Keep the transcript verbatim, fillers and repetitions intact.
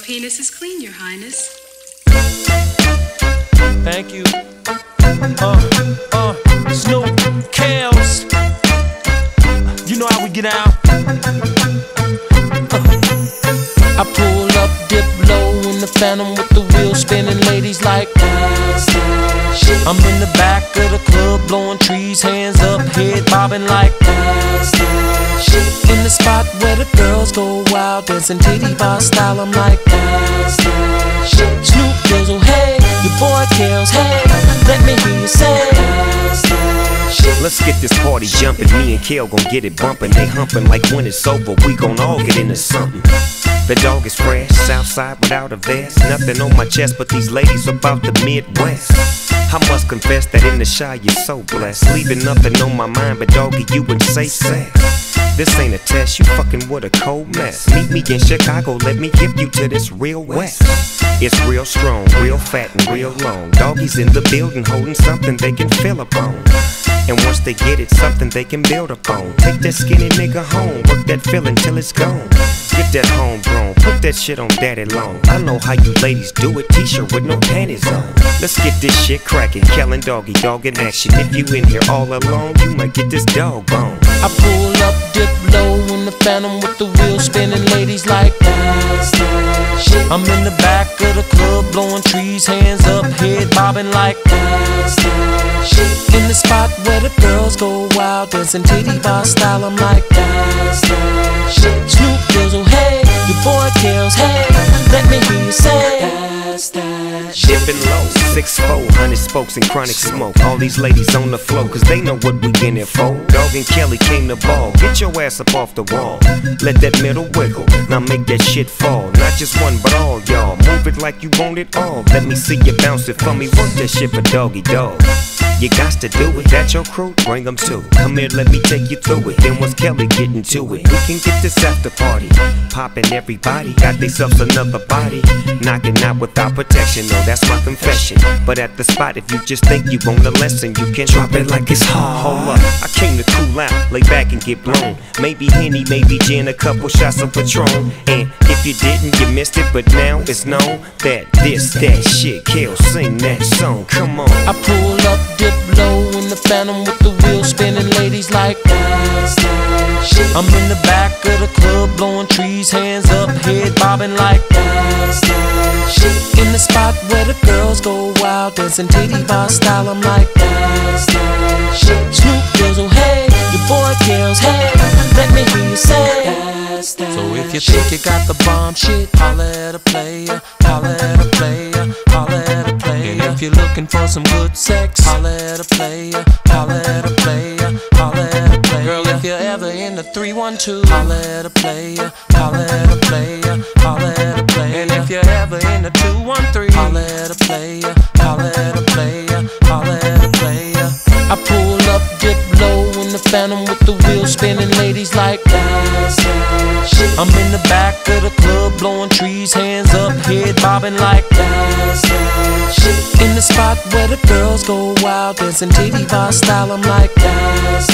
penis is clean, Your Highness. Thank you. Uh, uh, Snoop, Kels. You know how we get out. Uh, I pull up, dip low in the Phantom with the wheels spinning. Ladies like, I'm in the back of the club blowing trees, hands up, head bobbing like, in the spot where the girls go wild, dancing titty bar style. I'm like, Snoop Dizzle, hey, your boy Kels, hey, let me hear you say. Let's get this party jumping. Me and Kel gon' get it bumping. They humping like when it's over, we gon' all get into something. The dog is fresh, Southside without a vest. Nothing on my chest but these ladies about the Midwest. I must confess that in the shy you're so blessed. Leaving nothing on my mind but doggy, you and say sex. This ain't a test, you fucking with a cold mess. Meet me in Chicago, let me give you to this real west. It's real strong, real fat and real long. Doggies in the building holding something they can feel upon. And once they get it, something they can build upon. Take that skinny nigga home, work that feeling till it's gone. Get that homegrown, put that shit on daddy long. I know how you ladies do it, t-shirt with no panties on. Let's get this shit crackin', Kel and Doggy, dog in action. If you in here all alone, you might get this dog bone. I pull up, dip low in the Phantom with the wheels spinning. Ladies like, I'm in the back of the club blowing trees, hands up, head bobbing like, in the spot where the girls go wild, dancing titty bar style. I'm like, Snoop Dizzle, hey, your boy Kels, hey, let me hear you say. Dipping low, six four, hundred spokes and chronic smoke. All these ladies on the floor, cause they know what we in it for. Dog and Kelly came to ball, get your ass up off the wall. Let that middle wiggle, now make that shit fall. Not just one, but all y'all, move it like you want it all. Let me see you bounce it for me, work that shit for Doggy Dog. You got to do it, that your crew, bring them too. Come here, let me take you through it. Then once Kelly getting to it, we can get this after party. Poppin' everybody, got themselves another body. Knocking out without protection, no, that's my confession. But at the spot, if you just think you want a lesson, you can drop it like it's hard. Hold up, I came to cool out, lay back and get blown. Maybe Henny, maybe gin, a couple shots of Patron. And if you didn't, you missed it, but now it's known that this, that shit, Kel, sing that song, come on. I pull up, dip low in the Phantom with the wheels spinning. Ladies like, I'm in the back of the club blowing trees, hands up, head bobbing like, in the spot where the girls go wild, dancing titty bar style. I'm like, Snoop Dizzle, hey, your boy Kels, hey, let me hear you say. So if you think you got the bomb shit, holla at a player, holla at a player, holla at a player. And if you're looking for some good sex, holla at a player, holla at a player, holla at a player. Girl, if you're ever in the three one two, holla at a player, holla at a player, holla at a player. And if you're ever in the two one three, holla at a player, holla at a player, holla at a player. I pull up, dip low in the Phantom with the wheels spinning. Ladies like, I'm in the back of the club blowing trees, hands up, head bobbing like, in the spot where the girls go wild, dancing titty bar style. I'm like,